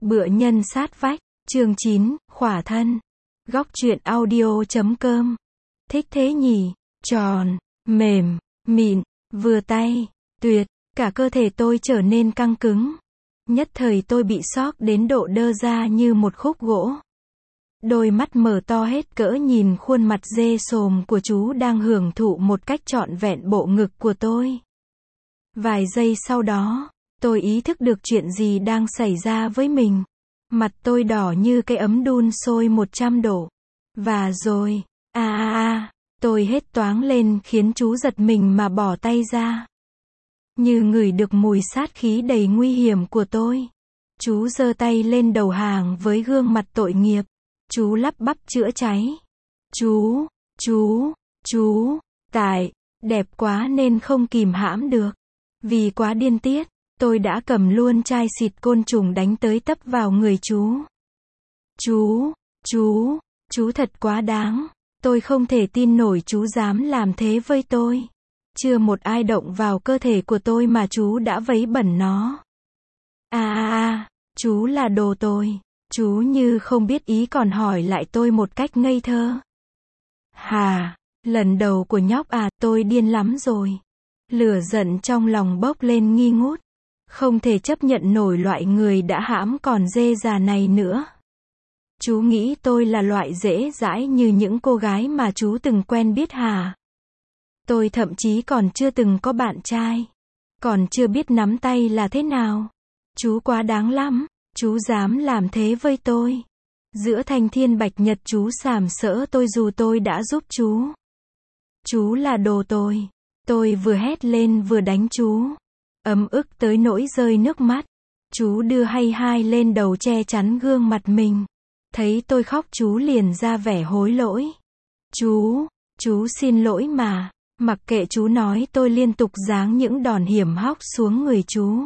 Bựa nhân sát vách, chương 9, khỏa thân. Góc truyện audio.com. Thích thế nhỉ, tròn, mềm, mịn, vừa tay, tuyệt, cả cơ thể tôi trở nên căng cứng. Nhất thời tôi bị sốc đến độ đơ ra như một khúc gỗ. Đôi mắt mở to hết cỡ nhìn khuôn mặt dê sồm của chú đang hưởng thụ một cách trọn vẹn bộ ngực của tôi. Vài giây sau đó, tôi ý thức được chuyện gì đang xảy ra với mình. Mặt tôi đỏ như cái ấm đun sôi 100 độ. Và rồi, tôi hét toáng lên khiến chú giật mình mà bỏ tay ra. Như ngửi được mùi sát khí đầy nguy hiểm của tôi. Chú giơ tay lên đầu hàng với gương mặt tội nghiệp. Chú lắp bắp chữa cháy. Chú, tại, đẹp quá nên không kìm hãm được. Vì quá điên tiết, tôi đã cầm luôn chai xịt côn trùng đánh tới tấp vào người chú. Chú thật quá đáng. Tôi không thể tin nổi chú dám làm thế với tôi. Chưa một ai động vào cơ thể của tôi mà chú đã vấy bẩn nó. Chú là đồ tồi. Chú như không biết ý còn hỏi lại tôi một cách ngây thơ. Lần đầu của nhóc tôi điên lắm rồi. Lửa giận trong lòng bốc lên nghi ngút. Không thể chấp nhận nổi loại người đã hãm còn dê già này nữa. Chú nghĩ tôi là loại dễ dãi như những cô gái mà chú từng quen biết hả? Tôi thậm chí còn chưa từng có bạn trai. Còn chưa biết nắm tay là thế nào. Chú quá đáng lắm. Chú dám làm thế với tôi. Giữa thanh thiên bạch nhật chú sàm sỡ tôi dù tôi đã giúp chú. Chú là đồ tồi. Tôi vừa hét lên vừa đánh chú. Ấm ức tới nỗi rơi nước mắt. Chú đưa hai lên đầu che chắn gương mặt mình. Thấy tôi khóc chú liền ra vẻ hối lỗi. Chú xin lỗi mà. Mặc kệ chú nói tôi liên tục giáng những đòn hiểm hóc xuống người chú.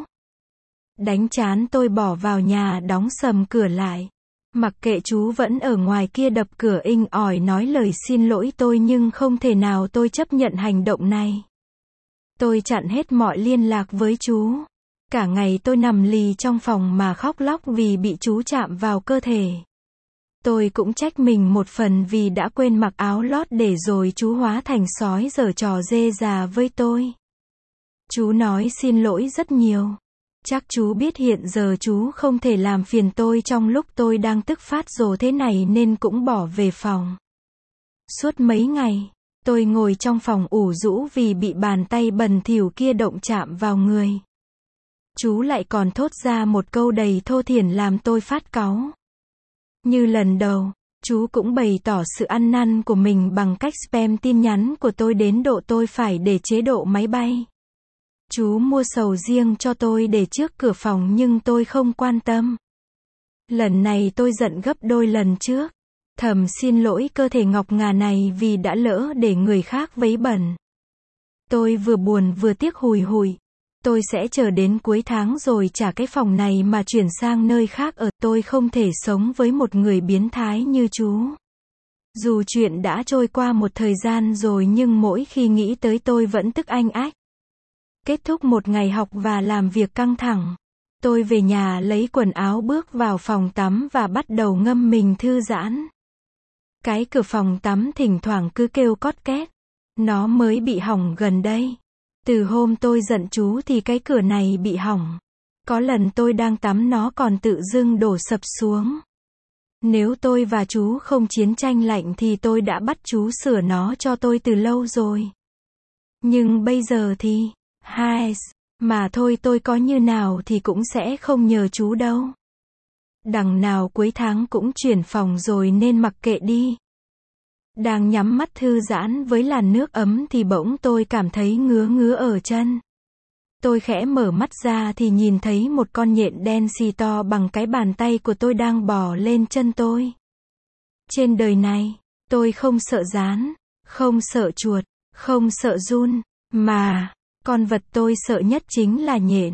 Đánh chán tôi bỏ vào nhà đóng sầm cửa lại. Mặc kệ chú vẫn ở ngoài kia đập cửa inh ỏi nói lời xin lỗi tôi nhưng không thể nào tôi chấp nhận hành động này. Tôi chặn hết mọi liên lạc với chú. Cả ngày tôi nằm lì trong phòng mà khóc lóc vì bị chú chạm vào cơ thể. Tôi cũng trách mình một phần vì đã quên mặc áo lót để rồi chú hóa thành sói giở trò dê già với tôi. Chú nói xin lỗi rất nhiều. Chắc chú biết hiện giờ chú không thể làm phiền tôi trong lúc tôi đang tức phát rồ thế này nên cũng bỏ về phòng. Suốt mấy ngày, tôi ngồi trong phòng ủ rũ vì bị bàn tay bẩn thỉu kia động chạm vào người. Chú lại còn thốt ra một câu đầy thô thiển làm tôi phát cáu. Như lần đầu, chú cũng bày tỏ sự ăn năn của mình bằng cách spam tin nhắn của tôi đến độ tôi phải để chế độ máy bay. Chú mua sầu riêng cho tôi để trước cửa phòng nhưng tôi không quan tâm. Lần này tôi giận gấp đôi lần trước. Thầm xin lỗi cơ thể ngọc ngà này vì đã lỡ để người khác vấy bẩn. Tôi vừa buồn vừa tiếc hùi hụi. Tôi sẽ chờ đến cuối tháng rồi trả cái phòng này mà chuyển sang nơi khác ở. Tôi không thể sống với một người biến thái như chú. Dù chuyện đã trôi qua một thời gian rồi nhưng mỗi khi nghĩ tới tôi vẫn tức anh ách. Kết thúc một ngày học và làm việc căng thẳng. Tôi về nhà lấy quần áo bước vào phòng tắm và bắt đầu ngâm mình thư giãn. Cái cửa phòng tắm thỉnh thoảng cứ kêu cót két. Nó mới bị hỏng gần đây. Từ hôm tôi giận chú thì cái cửa này bị hỏng. Có lần tôi đang tắm nó còn tự dưng đổ sập xuống. Nếu tôi và chú không chiến tranh lạnh thì tôi đã bắt chú sửa nó cho tôi từ lâu rồi. Nhưng bây giờ thì, mà thôi tôi có như nào thì cũng sẽ không nhờ chú đâu. Đằng nào cuối tháng cũng chuyển phòng rồi nên mặc kệ đi. Đang nhắm mắt thư giãn với làn nước ấm thì bỗng tôi cảm thấy ngứa ở chân. Tôi khẽ mở mắt ra thì nhìn thấy một con nhện đen xì to bằng cái bàn tay của tôi đang bò lên chân tôi. Trên đời này, tôi không sợ gián, không sợ chuột, không sợ giun, mà con vật tôi sợ nhất chính là nhện.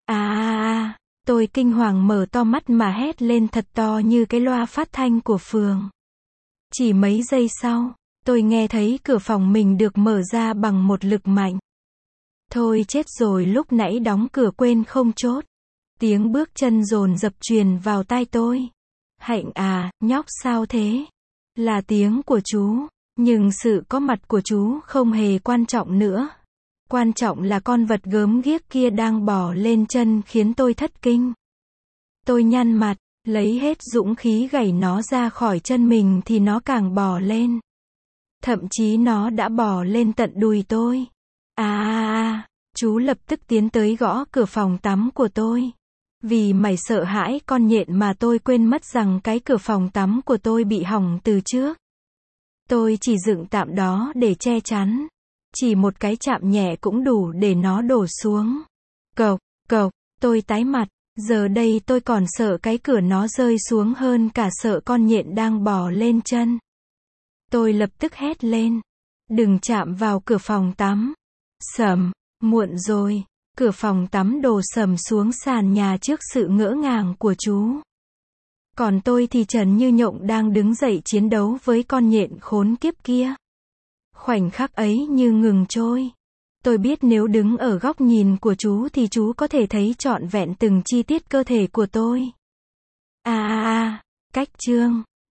Tôi kinh hoàng mở to mắt mà hét lên thật to như cái loa phát thanh của phường. Chỉ mấy giây sau, tôi nghe thấy cửa phòng mình được mở ra bằng một lực mạnh. Thôi chết rồi lúc nãy đóng cửa quên không chốt. Tiếng bước chân dồn dập truyền vào tai tôi. Hạnh à, nhóc sao thế? Là tiếng của chú. Nhưng sự có mặt của chú không hề quan trọng nữa. Quan trọng là con vật gớm ghiếc kia đang bò lên chân khiến tôi thất kinh. Tôi nhăn mặt, lấy hết dũng khí gẩy nó ra khỏi chân mình thì nó càng bò lên. Thậm chí nó đã bò lên tận đùi tôi. Chú lập tức tiến tới gõ cửa phòng tắm của tôi. Vì mày sợ hãi con nhện mà tôi quên mất rằng cái cửa phòng tắm của tôi bị hỏng từ trước. Tôi chỉ dựng tạm đó để che chắn. Chỉ một cái chạm nhẹ cũng đủ để nó đổ xuống. Cộc, cộc, tôi tái mặt. Giờ đây tôi còn sợ cái cửa nó rơi xuống hơn cả sợ con nhện đang bò lên chân. Tôi lập tức hét lên. Đừng chạm vào cửa phòng tắm. Sầm, muộn rồi. Cửa phòng tắm đổ sầm xuống sàn nhà trước sự ngỡ ngàng của chú. Còn tôi thì trần như nhộng đang đứng dậy chiến đấu với con nhện khốn kiếp kia. Khoảnh khắc ấy như ngừng trôi. Tôi biết nếu đứng ở góc nhìn của chú thì chú có thể thấy trọn vẹn từng chi tiết cơ thể của tôi. Cách chương